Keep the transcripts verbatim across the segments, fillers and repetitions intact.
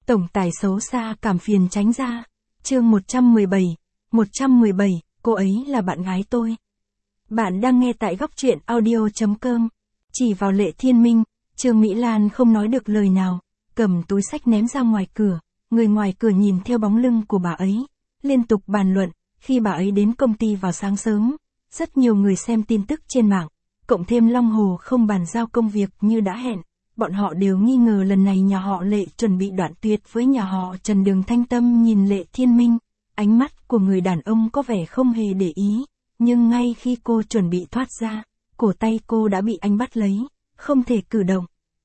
Tổng tài xấu xa cảm phiền tránh ra. Chương một trăm mười bảy. một trăm mười bảy, cô ấy là bạn gái tôi. Bạn đang nghe tại góc truyện audio chấm com. Chỉ vào Lệ Thiên Minh, Trương Mỹ Lan không nói được lời nào, cầm túi xách ném ra ngoài cửa. Người ngoài cửa nhìn theo bóng lưng của bà ấy, liên tục bàn luận. Khi bà ấy đến công ty vào sáng sớm, rất nhiều người xem tin tức trên mạng, cộng thêm Long Hồ không bàn giao công việc như đã hẹn. Bọn họ đều nghi ngờ lần này nhà họ Lệ chuẩn bị đoạn tuyệt với nhà họ Trần. Đường Thanh Tâm nhìn Lệ Thiên Minh, ánh mắt của người đàn ông có vẻ không hề để ý, nhưng ngay khi cô chuẩn bị thoát ra, cổ tay cô đã bị anh bắt lấy, không thể cử động.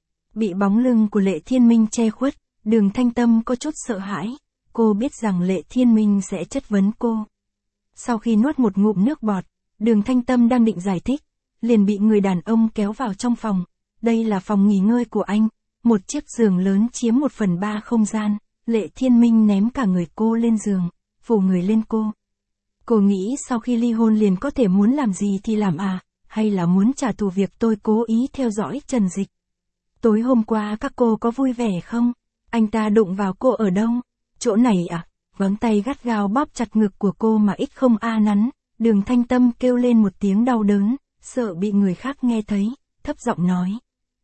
Bị bóng lưng của Lệ Thiên Minh che khuất, Đường Thanh Tâm có chút sợ hãi, cô biết rằng Lệ Thiên Minh sẽ chất vấn cô. Sau khi nuốt một ngụm nước bọt, Đường Thanh Tâm đang định giải thích, liền bị người đàn ông kéo vào trong phòng. Đây là phòng nghỉ ngơi của anh, một chiếc giường lớn chiếm một phần ba không gian. Lệ Thiên Minh ném cả người cô lên giường, phủ người lên cô. Cô nghĩ sau khi ly hôn liền có thể muốn làm gì thì làm à, hay là muốn trả thù việc tôi cố ý theo dõi Trần Dịch. Tối hôm qua các cô có vui vẻ không? Anh ta đụng vào cô ở đâu? Chỗ này à? Ngón tay gắt gao bóp chặt ngực của cô mà ít không a nắn. Đường Thanh Tâm kêu lên một tiếng đau đớn, sợ bị người khác nghe thấy, thấp giọng nói.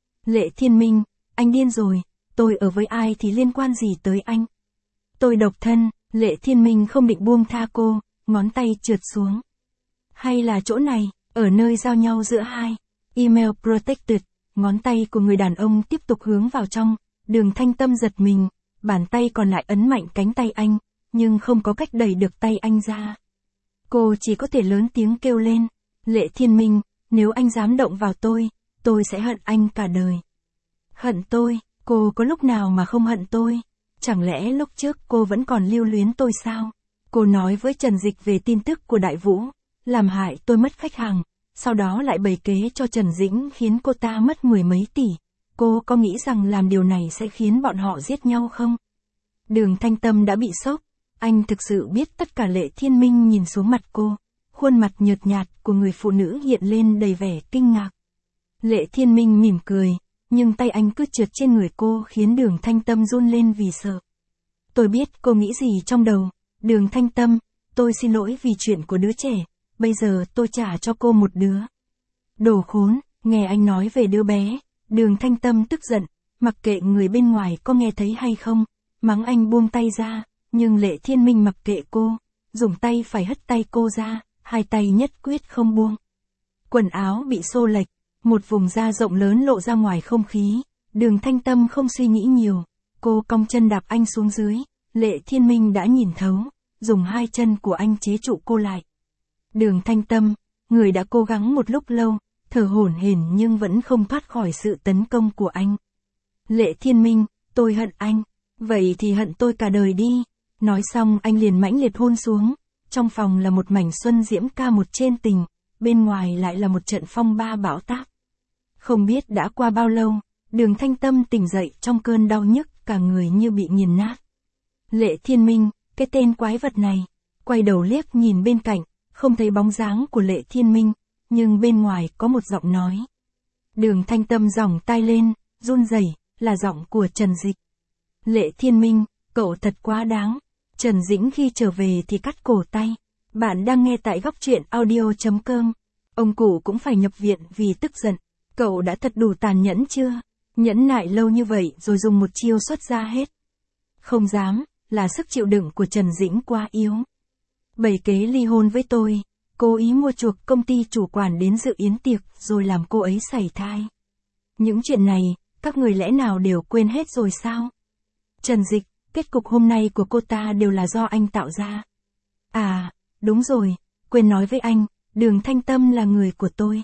Lệ Thiên Minh, anh điên rồi, tôi ở với ai thì liên quan gì tới anh? Tôi độc thân. Lệ Thiên Minh không định buông tha cô, ngón tay trượt xuống. Hay là chỗ này, ở nơi giao nhau giữa hai, email protected, ngón tay của người đàn ông tiếp tục hướng vào trong. Đường Thanh Tâm giật mình, bàn tay còn lại ấn mạnh cánh tay anh, nhưng không có cách đẩy được tay anh ra. Cô chỉ có thể lớn tiếng kêu lên, Lệ Thiên Minh, nếu anh dám động vào tôi, tôi sẽ hận anh cả đời. Hận tôi? Cô có lúc nào mà không hận tôi? Chẳng lẽ lúc trước cô vẫn còn lưu luyến tôi sao? Cô nói với Trần Dịch về tin tức của Đại Vũ, làm hại tôi mất khách hàng, sau đó lại bày kế cho Trần Dĩnh khiến cô ta mất mười mấy tỷ. Cô có nghĩ rằng làm điều này sẽ khiến bọn họ giết nhau không? Đường Thanh Tâm đã bị sốc, anh thực sự biết tất cả. Lệ Thiên Minh nhìn xuống mặt cô, khuôn mặt nhợt nhạt của người phụ nữ hiện lên đầy vẻ kinh ngạc. Lệ Thiên Minh mỉm cười, nhưng tay anh cứ trượt trên người cô khiến Đường Thanh Tâm run lên vì sợ. Tôi biết cô nghĩ gì trong đầu, Đường Thanh Tâm, tôi xin lỗi vì chuyện của đứa trẻ, bây giờ tôi trả cho cô một đứa. Đồ khốn, nghe anh nói về đứa bé, Đường Thanh Tâm tức giận, mặc kệ người bên ngoài có nghe thấy hay không, mắng anh buông tay ra, nhưng Lệ Thiên Minh mặc kệ cô, dùng tay phải hất tay cô ra, hai tay nhất quyết không buông. Quần áo bị xô lệch, một vùng da rộng lớn lộ ra ngoài không khí. Đường Thanh Tâm không suy nghĩ nhiều, cô cong chân đạp anh xuống dưới. Lệ Thiên Minh đã nhìn thấu, dùng hai chân của anh chế trụ cô lại. Đường Thanh Tâm, người đã cố gắng một lúc lâu, thở hổn hển nhưng vẫn không thoát khỏi sự tấn công của anh. Lệ Thiên Minh, tôi hận anh, vậy thì hận tôi cả đời đi. Nói xong anh liền mãnh liệt hôn xuống. Trong phòng là một mảnh xuân diễm ca một trên tình, bên ngoài lại là một trận phong ba bão táp. Không biết đã qua bao lâu, Đường Thanh Tâm tỉnh dậy trong cơn đau nhức, cả người như bị nghiền nát. Lệ Thiên Minh, cái tên quái vật này, quay đầu liếc nhìn bên cạnh, không thấy bóng dáng của Lệ Thiên Minh, nhưng bên ngoài có một giọng nói. Đường Thanh Tâm giỏng tai lên, run rẩy, là giọng của Trần Dịch. Lệ Thiên Minh, cậu thật quá đáng. Trần Dĩnh khi trở về thì cắt cổ tay. Bạn đang nghe tại góc truyện audio chấm com. Ông cụ cũng phải nhập viện vì tức giận. Cậu đã thật đủ tàn nhẫn chưa? Nhẫn nại lâu như vậy rồi dùng một chiêu xuất ra hết. Không dám, là sức chịu đựng của Trần Dĩnh quá yếu. Bày kế ly hôn với tôi, cố ý mua chuộc công ty chủ quản đến dự yến tiệc rồi làm cô ấy sảy thai. Những chuyện này, các người lẽ nào đều quên hết rồi sao? Trần Dịch, kết cục hôm nay của cô ta đều là do anh tạo ra. À, đúng rồi, quên nói với anh, Đường Thanh Tâm là người của tôi.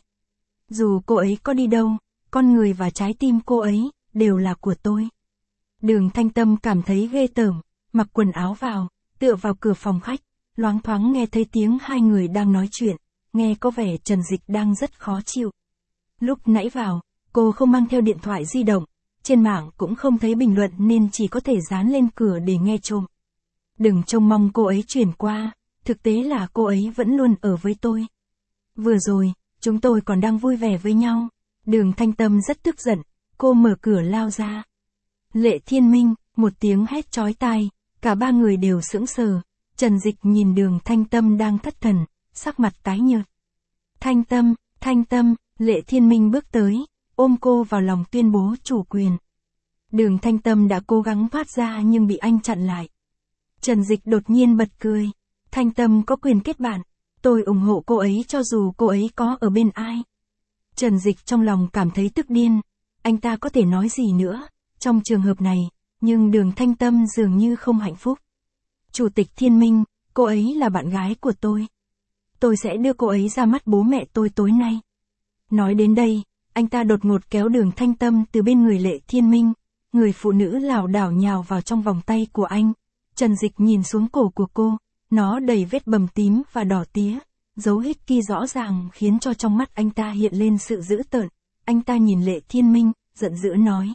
Dù cô ấy có đi đâu, con người và trái tim cô ấy, đều là của tôi. Đường Thanh Tâm cảm thấy ghê tởm, mặc quần áo vào, tựa vào cửa phòng khách, loáng thoáng nghe thấy tiếng hai người đang nói chuyện, nghe có vẻ Trần Dịch đang rất khó chịu. Lúc nãy vào, cô không mang theo điện thoại di động, trên mạng cũng không thấy bình luận nên chỉ có thể dán lên cửa để nghe trộm. Đừng trông mong cô ấy chuyển qua, thực tế là cô ấy vẫn luôn ở với tôi. Vừa rồi, chúng tôi còn đang vui vẻ với nhau. Đường Thanh Tâm rất tức giận, cô mở cửa lao ra. Lệ Thiên Minh, Một tiếng hét chói tai, cả ba người đều sững sờ. Trần Dịch nhìn Đường Thanh Tâm đang thất thần, sắc mặt tái nhợt. Thanh Tâm, Thanh Tâm, Lệ Thiên Minh bước tới, ôm cô vào lòng tuyên bố chủ quyền. Đường Thanh Tâm đã cố gắng thoát ra nhưng bị anh chặn lại. Trần Dịch đột nhiên bật cười. Thanh Tâm có quyền kết bạn, tôi ủng hộ cô ấy cho dù cô ấy có ở bên ai. Trần Dịch trong lòng cảm thấy tức điên, anh ta có thể nói gì nữa, trong trường hợp này, nhưng Đường Thanh Tâm dường như không hạnh phúc. Chủ tịch Thiên Minh, cô ấy là bạn gái của tôi. Tôi sẽ đưa cô ấy ra mắt bố mẹ tôi tối nay. Nói đến đây, anh ta đột ngột kéo Đường Thanh Tâm từ bên người Lệ Thiên Minh, người phụ nữ lảo đảo nhào vào trong vòng tay của anh. Trần Dịch nhìn xuống cổ của cô, nó đầy vết bầm tím và đỏ tía, dấu hickey rõ ràng khiến cho trong mắt anh ta hiện lên sự dữ tợn. Anh ta nhìn Lệ Thiên Minh, giận dữ nói.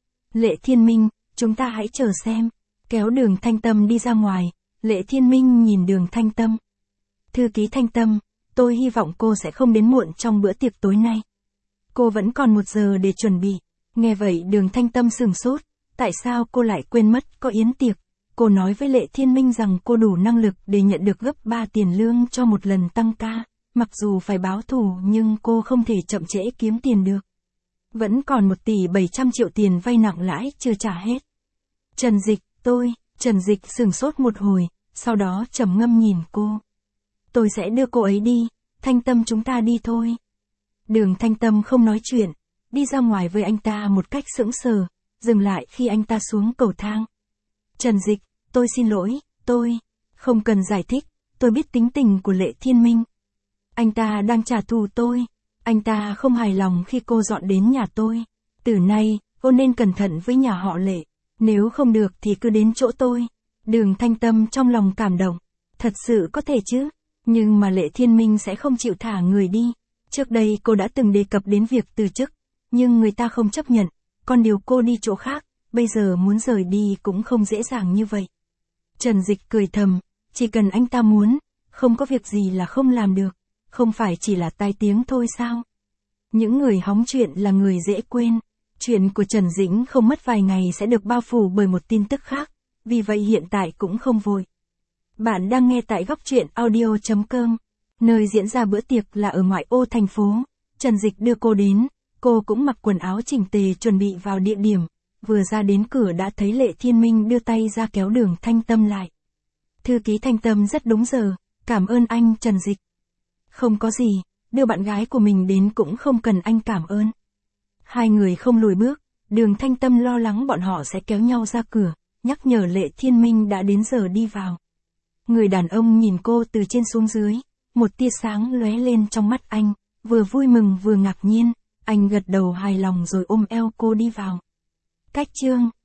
Lệ Thiên Minh, chúng ta hãy chờ xem. Kéo Đường Thanh Tâm đi ra ngoài, Lệ Thiên Minh nhìn Đường Thanh Tâm. Thư ký Thanh Tâm, tôi hy vọng cô sẽ không đến muộn trong bữa tiệc tối nay. Cô vẫn còn một giờ để chuẩn bị. Nghe vậy Đường Thanh Tâm sửng sốt, tại sao cô lại quên mất có yến tiệc. Cô nói với Lệ Thiên Minh rằng cô đủ năng lực để nhận được gấp ba tiền lương cho một lần tăng ca, mặc dù phải báo thù nhưng cô không thể chậm trễ kiếm tiền được. Vẫn còn một tỷ bảy trăm triệu tiền vay nặng lãi chưa trả hết. Trần Dịch, tôi, Trần Dịch sửng sốt một hồi, sau đó trầm ngâm nhìn cô. Tôi sẽ đưa cô ấy đi, Thanh Tâm chúng ta đi thôi. Đường Thanh Tâm không nói chuyện, đi ra ngoài với anh ta một cách sững sờ, dừng lại khi anh ta xuống cầu thang. Trần Dịch, tôi xin lỗi, tôi, không cần giải thích, tôi biết tính tình của Lệ Thiên Minh. Anh ta đang trả thù tôi, anh ta không hài lòng khi cô dọn đến nhà tôi. Từ nay, cô nên cẩn thận với nhà họ Lệ, nếu không được thì cứ đến chỗ tôi. Đường Thanh Tâm trong lòng cảm động, thật sự có thể chứ, nhưng mà Lệ Thiên Minh sẽ không chịu thả người đi. Trước đây cô đã từng đề cập đến việc từ chức, nhưng người ta không chấp nhận, còn điều cô đi chỗ khác, bây giờ muốn rời đi cũng không dễ dàng như vậy. Trần Dịch cười thầm, chỉ cần anh ta muốn, không có việc gì là không làm được, không phải chỉ là tai tiếng thôi sao. Những người hóng chuyện là người dễ quên, chuyện của Trần Dĩnh không mất vài ngày sẽ được bao phủ bởi một tin tức khác, vì vậy hiện tại cũng không vội. Bạn đang nghe tại góc truyện audio chấm com, nơi diễn ra bữa tiệc là ở ngoại ô thành phố. Trần Dịch đưa cô đến, cô cũng mặc quần áo chỉnh tề chuẩn bị vào địa điểm, vừa ra đến cửa đã thấy Lệ Thiên Minh đưa tay ra kéo Đường Thanh Tâm lại. Thư ký Thanh Tâm rất đúng giờ, cảm ơn anh Trần Dịch. Không có gì, đưa bạn gái của mình đến cũng không cần anh cảm ơn. Hai người không lùi bước, Đường Thanh Tâm lo lắng bọn họ sẽ kéo nhau ra cửa, nhắc nhở Lệ Thiên Minh đã đến giờ đi vào. Người đàn ông nhìn cô từ trên xuống dưới, một tia sáng lóe lên trong mắt anh, vừa vui mừng vừa ngạc nhiên, anh gật đầu hài lòng rồi ôm eo cô đi vào. Cách chương